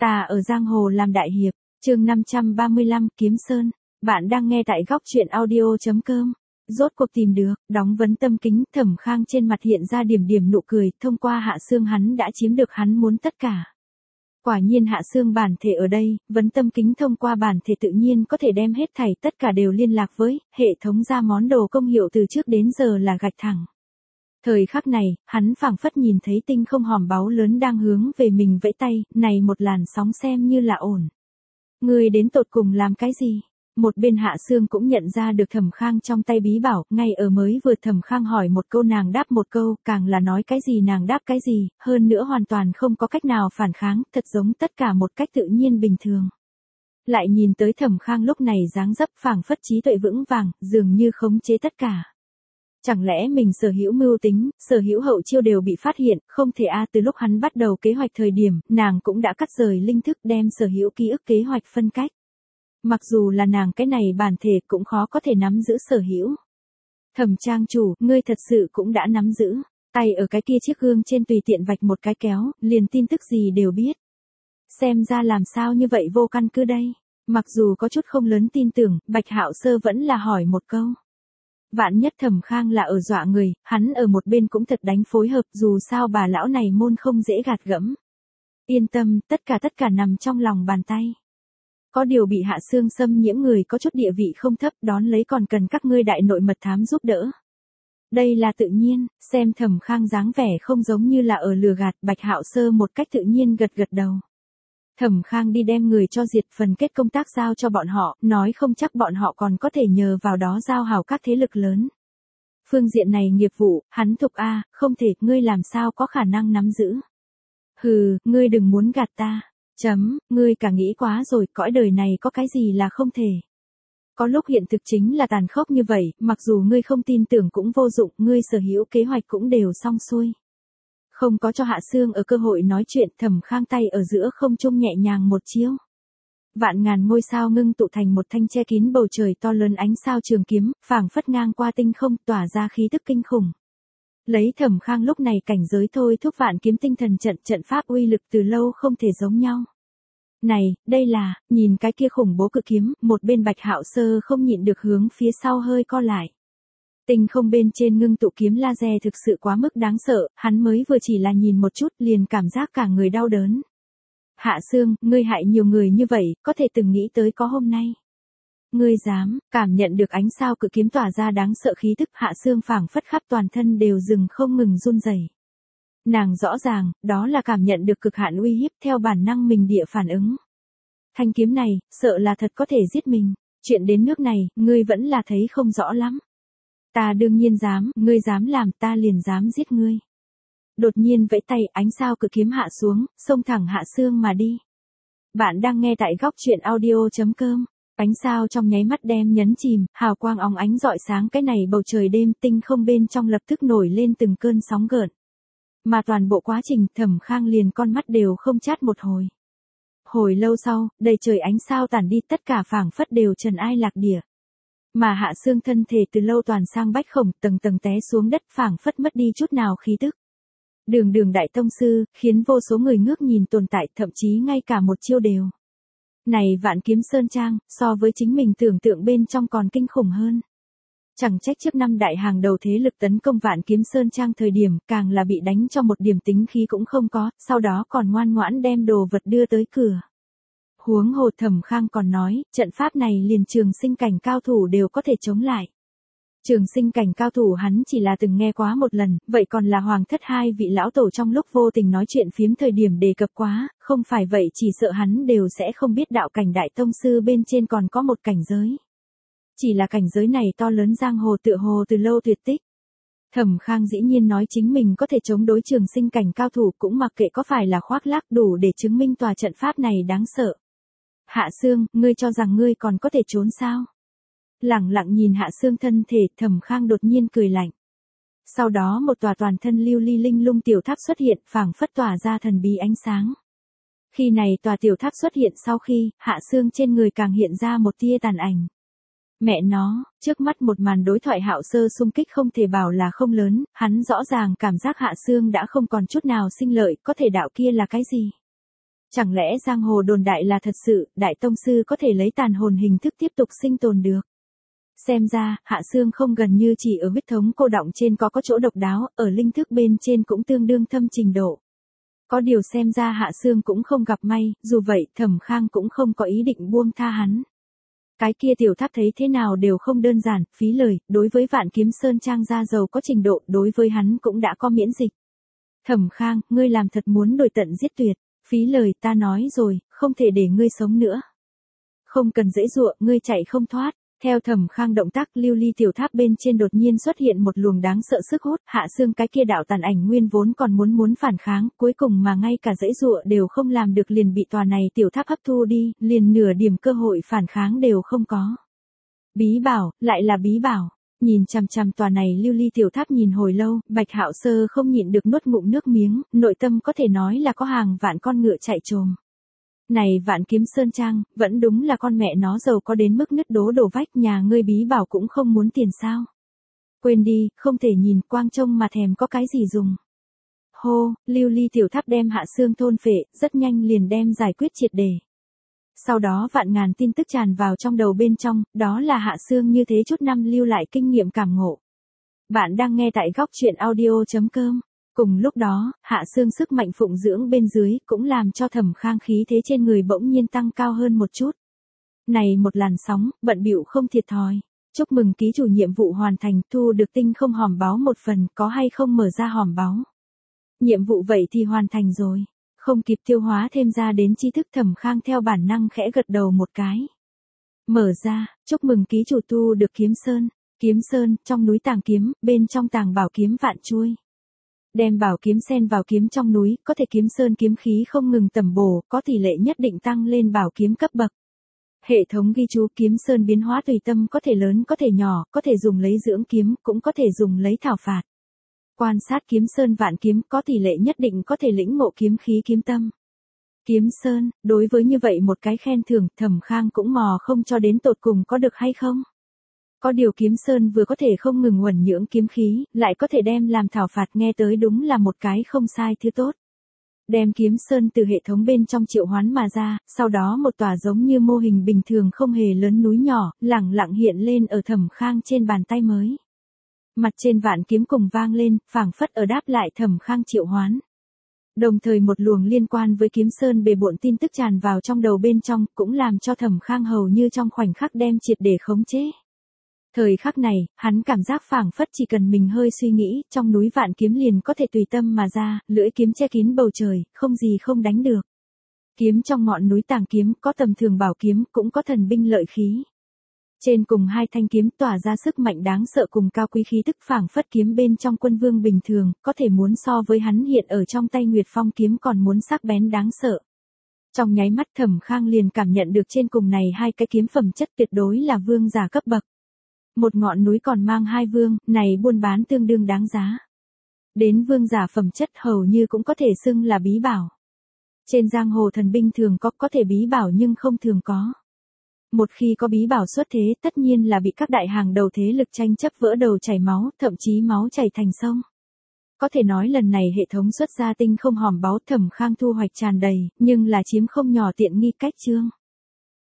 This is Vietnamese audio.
Ta ở giang hồ làm đại hiệp, chương 535 Kiếm Sơn. Bạn đang nghe tại góc truyện audio.com. Rốt cuộc tìm được, đóng vấn tâm kính, Thẩm Khang trên mặt hiện ra điểm điểm nụ cười, thông qua Hạ Xương hắn đã chiếm được hắn muốn tất cả. Quả nhiên Hạ Xương bản thể ở đây, vấn tâm kính thông qua bản thể tự nhiên có thể đem hết thảy tất cả đều liên lạc với, hệ thống ra món đồ công hiệu từ trước đến giờ là gạch thẳng. Thời khắc này, hắn phảng phất nhìn thấy tinh không hòm báu lớn đang hướng về mình vẫy tay, này một làn sóng xem như là ổn. Ngươi đến tột cùng làm cái gì? Một bên Hạ Xương cũng nhận ra được Thẩm Khang trong tay bí bảo, ngay ở mới vừa Thẩm Khang hỏi một câu nàng đáp một câu, càng là nói cái gì nàng đáp cái gì, hơn nữa hoàn toàn không có cách nào phản kháng, thật giống tất cả một cách tự nhiên bình thường. Lại nhìn tới Thẩm Khang lúc này dáng dấp phảng phất trí tuệ vững vàng, dường như khống chế tất cả. Chẳng lẽ mình sở hữu mưu tính, sở hữu hậu chiêu đều bị phát hiện, không thể từ lúc hắn bắt đầu kế hoạch thời điểm, nàng cũng đã cắt rời linh thức đem sở hữu ký ức kế hoạch phân cách. Mặc dù là nàng cái này bản thể cũng khó có thể nắm giữ sở hữu. Thẩm trang chủ, ngươi thật sự cũng đã nắm giữ, tay ở cái kia chiếc gương trên tùy tiện vạch một cái kéo, liền tin tức gì đều biết. Xem ra làm sao như vậy vô căn cứ đây. Mặc dù có chút không lớn tin tưởng, Bạch Hạo Sơ vẫn là hỏi một câu. Vạn nhất Thẩm Khang là ở dọa người, hắn ở một bên cũng thật đánh phối hợp, dù sao bà lão này môn không dễ gạt gẫm. Yên tâm, tất cả nằm trong lòng bàn tay. Có điều bị Hạ Xương xâm nhiễm người có chút địa vị không thấp, đón lấy còn cần các ngươi đại nội mật thám giúp đỡ. Đây là tự nhiên, xem Thẩm Khang dáng vẻ không giống như là ở lừa gạt, Bạch Hạo Sơ một cách tự nhiên gật đầu. Thẩm Khang đi đem người cho diệt phần kết công tác giao cho bọn họ, nói không chắc bọn họ còn có thể nhờ vào đó giao hảo các thế lực lớn. Phương diện này nghiệp vụ, hắn thục không thể, ngươi làm sao có khả năng nắm giữ. Hừ, ngươi đừng muốn gạt ta. Ngươi cả nghĩ quá rồi, cõi đời này có cái gì là không thể. Có lúc hiện thực chính là tàn khốc như vậy, mặc dù ngươi không tin tưởng cũng vô dụng, ngươi sở hữu kế hoạch cũng đều xong xuôi. Không có cho Hạ Xương ở cơ hội nói chuyện, Thẩm Khang tay ở giữa không trung nhẹ nhàng một chiêu. Vạn ngàn ngôi sao ngưng tụ thành một thanh che kín bầu trời to lớn ánh sao trường kiếm, phảng phất ngang qua tinh không, tỏa ra khí tức kinh khủng. Lấy Thẩm Khang lúc này cảnh giới thôi thúc vạn kiếm tinh thần trận pháp uy lực từ lâu không thể giống nhau. Này, đây là, nhìn cái kia khủng bố cự kiếm, một bên Bạch Hạo Sơ không nhịn được hướng phía sau hơi co lại. Tinh không bên trên ngưng tụ kiếm laser thực sự quá mức đáng sợ, hắn mới vừa chỉ là nhìn một chút liền cảm giác cả người đau đớn. Hạ Xương, ngươi hại nhiều người như vậy, có thể từng nghĩ tới có hôm nay. Ngươi dám, cảm nhận được ánh sao cự kiếm tỏa ra đáng sợ khí tức, Hạ Xương phảng phất khắp toàn thân đều dừng không ngừng run rẩy. Nàng rõ ràng, đó là cảm nhận được cực hạn uy hiếp theo bản năng mình địa phản ứng. Thanh kiếm này, sợ là thật có thể giết mình, chuyện đến nước này, ngươi vẫn là thấy không rõ lắm. Ta đương nhiên dám, ngươi dám làm ta liền dám giết ngươi. Đột nhiên vẫy tay, ánh sao cự kiếm hạ xuống, xông thẳng Hạ Xương mà đi. Bạn đang nghe tại góc truyện audio.com. Ánh sao trong nháy mắt đem nhấn chìm, hào quang óng ánh rọi sáng cái này bầu trời đêm, tinh không bên trong lập tức nổi lên từng cơn sóng gợn. Mà toàn bộ quá trình, Thẩm Khang liền con mắt đều không chát một hồi. Hồi lâu sau, đầy trời ánh sao tản đi, tất cả phảng phất đều trần ai lạc địa. Mà Hạ Xương thân thể từ lâu toàn sang bách khổng, tầng tầng té xuống đất, phảng phất mất đi chút nào khí tức. Đường đại tông sư, khiến vô số người ngước nhìn tồn tại, thậm chí ngay cả một chiêu đều. Này Vạn Kiếm Sơn Trang, so với chính mình tưởng tượng bên trong còn kinh khủng hơn. Chẳng trách trước năm đại hàng đầu thế lực tấn công Vạn Kiếm Sơn Trang thời điểm, càng là bị đánh cho một điểm tính khí cũng không có, sau đó còn ngoan ngoãn đem đồ vật đưa tới cửa. Huống hồ Thẩm Khang còn nói, trận pháp này liền trường sinh cảnh cao thủ đều có thể chống lại. Trường sinh cảnh cao thủ hắn chỉ là từng nghe quá một lần, vậy còn là hoàng thất hai vị lão tổ trong lúc vô tình nói chuyện phiếm thời điểm đề cập quá, không phải vậy chỉ sợ hắn đều sẽ không biết đạo cảnh đại tông sư bên trên còn có một cảnh giới. Chỉ là cảnh giới này to lớn giang hồ tựa hồ từ lâu tuyệt tích. Thẩm Khang dĩ nhiên nói chính mình có thể chống đối trường sinh cảnh cao thủ cũng mặc kệ có phải là khoác lác đủ để chứng minh tòa trận pháp này đáng sợ. Hạ Xương, ngươi cho rằng ngươi còn có thể trốn sao? Lẳng lặng nhìn Hạ Xương thân thể, Thẩm Khang đột nhiên cười lạnh. Sau đó một tòa toàn thân lưu ly linh lung tiểu tháp xuất hiện, phảng phất tỏa ra thần bí ánh sáng. Khi này tòa tiểu tháp xuất hiện sau khi, Hạ Xương trên người càng hiện ra một tia tàn ảnh. Mẹ nó, trước mắt một màn đối thoại Hạo Sơ xung kích không thể bảo là không lớn, hắn rõ ràng cảm giác Hạ Xương đã không còn chút nào sinh lợi, có thể đạo kia là cái gì? Chẳng lẽ giang hồ đồn đại là thật sự, đại tông sư có thể lấy tàn hồn hình thức tiếp tục sinh tồn được? Xem ra, Hạ Xương không gần như chỉ ở huyết thống cô đọng trên có chỗ độc đáo, ở linh thức bên trên cũng tương đương thâm trình độ. Có điều xem ra Hạ Xương cũng không gặp may, dù vậy Thẩm Khang cũng không có ý định buông tha hắn. Cái kia tiểu tháp thấy thế nào đều không đơn giản, phí lời, đối với Vạn Kiếm Sơn Trang gia giàu có trình độ, đối với hắn cũng đã có miễn dịch. Thẩm Khang, ngươi làm thật muốn đuổi tận giết tuyệt, phí lời, ta nói rồi, không thể để ngươi sống nữa. Không cần dễ dụa, ngươi chạy không thoát. Theo Thẩm Khang động tác, lưu ly tiểu tháp bên trên đột nhiên xuất hiện một luồng đáng sợ sức hút, Hạ Xương cái kia đạo tàn ảnh nguyên vốn còn muốn phản kháng, cuối cùng mà ngay cả dãy dụa đều không làm được liền bị tòa này tiểu tháp hấp thu đi, liền nửa điểm cơ hội phản kháng đều không có. Bí bảo, lại là bí bảo. Nhìn chằm chằm tòa này lưu ly tiểu tháp nhìn hồi lâu, Bạch Hạo Sơ không nhịn được nuốt ngụm nước miếng, nội tâm có thể nói là có hàng vạn con ngựa chạy trồm. Này Vạn Kiếm Sơn Trang, vẫn đúng là con mẹ nó giàu có đến mức nứt đổ vách, nhà ngươi bí bảo cũng không muốn tiền sao. Quên đi, không thể nhìn quang trông mà thèm có cái gì dùng. Hô, lưu ly tiểu tháp đem Hạ Xương thôn phệ, rất nhanh liền đem giải quyết triệt đề. Sau đó vạn ngàn tin tức tràn vào trong đầu bên trong, đó là Hạ Xương như thế chút năm lưu lại kinh nghiệm cảm ngộ. Bạn đang nghe tại góc truyện audio.com. Cùng lúc đó, Hạ Xương sức mạnh phụng dưỡng bên dưới cũng làm cho Thẩm Khang khí thế trên người bỗng nhiên tăng cao hơn một chút. Này một làn sóng, bận bịu không thiệt thòi. Chúc mừng ký chủ nhiệm vụ hoàn thành, thu được tinh không hòm báu một phần, có hay không mở ra hòm báu. Nhiệm vụ vậy thì hoàn thành rồi. Không kịp tiêu hóa thêm ra đến tri thức, Thẩm Khang theo bản năng khẽ gật đầu một cái. Mở ra, chúc mừng ký chủ tu được kiếm sơn. Kiếm sơn, trong núi tàng kiếm, bên trong tàng bảo kiếm vạn chuôi. Đem bảo kiếm xen vào kiếm trong núi, có thể kiếm sơn kiếm khí không ngừng tẩm bổ, có tỷ lệ nhất định tăng lên bảo kiếm cấp bậc. Hệ thống ghi chú kiếm sơn biến hóa tùy tâm, có thể lớn có thể nhỏ, có thể dùng lấy dưỡng kiếm, cũng có thể dùng lấy thảo phạt. Quan sát kiếm sơn vạn kiếm, có tỷ lệ nhất định có thể lĩnh ngộ kiếm khí kiếm tâm. Kiếm sơn, đối với như vậy một cái khen thưởng, Thẩm Khang cũng mò không cho đến tột cùng có được hay không. Có điều kiếm sơn vừa có thể không ngừng uẩn nhưỡng kiếm khí, lại có thể đem làm thảo phạt, nghe tới đúng là một cái không sai thứ tốt. Đem kiếm sơn từ hệ thống bên trong triệu hoán mà ra, sau đó một tòa giống như mô hình bình thường không hề lớn núi nhỏ, lẳng lặng hiện lên ở Thẩm Khang trên bàn tay mới. Mặt trên vạn kiếm cùng vang lên, phảng phất ở đáp lại Thẩm Khang triệu hoán. Đồng thời một luồng liên quan với kiếm sơn bề bộn tin tức tràn vào trong đầu bên trong, cũng làm cho Thẩm Khang hầu như trong khoảnh khắc đem triệt để khống chế. Thời khắc này, hắn cảm giác phảng phất chỉ cần mình hơi suy nghĩ, trong núi vạn kiếm liền có thể tùy tâm mà ra, lưỡi kiếm che kín bầu trời, không gì không đánh được. Kiếm trong ngọn núi tàng kiếm, có tầm thường bảo kiếm, cũng có thần binh lợi khí. Trên cùng hai thanh kiếm tỏa ra sức mạnh đáng sợ cùng cao quý khí tức, phảng phất kiếm bên trong quân vương bình thường, có thể muốn so với hắn hiện ở trong tay Nguyệt Phong kiếm còn muốn sắc bén đáng sợ. Trong nháy mắt Thẩm Khang liền cảm nhận được trên cùng này hai cái kiếm phẩm chất tuyệt đối là vương giả cấp bậc. Một ngọn núi còn mang hai vương, này buôn bán tương đương đáng giá. Đến vương giả phẩm chất hầu như cũng có thể xưng là bí bảo. Trên giang hồ thần binh thường có thể bí bảo nhưng không thường có. Một khi có bí bảo xuất thế, tất nhiên là bị các đại hàng đầu thế lực tranh chấp vỡ đầu chảy máu, thậm chí máu chảy thành sông. Có thể nói lần này hệ thống xuất ra tinh không hòm báu, Thẩm Khang thu hoạch tràn đầy, nhưng là chiếm không nhỏ tiện nghi cách chương.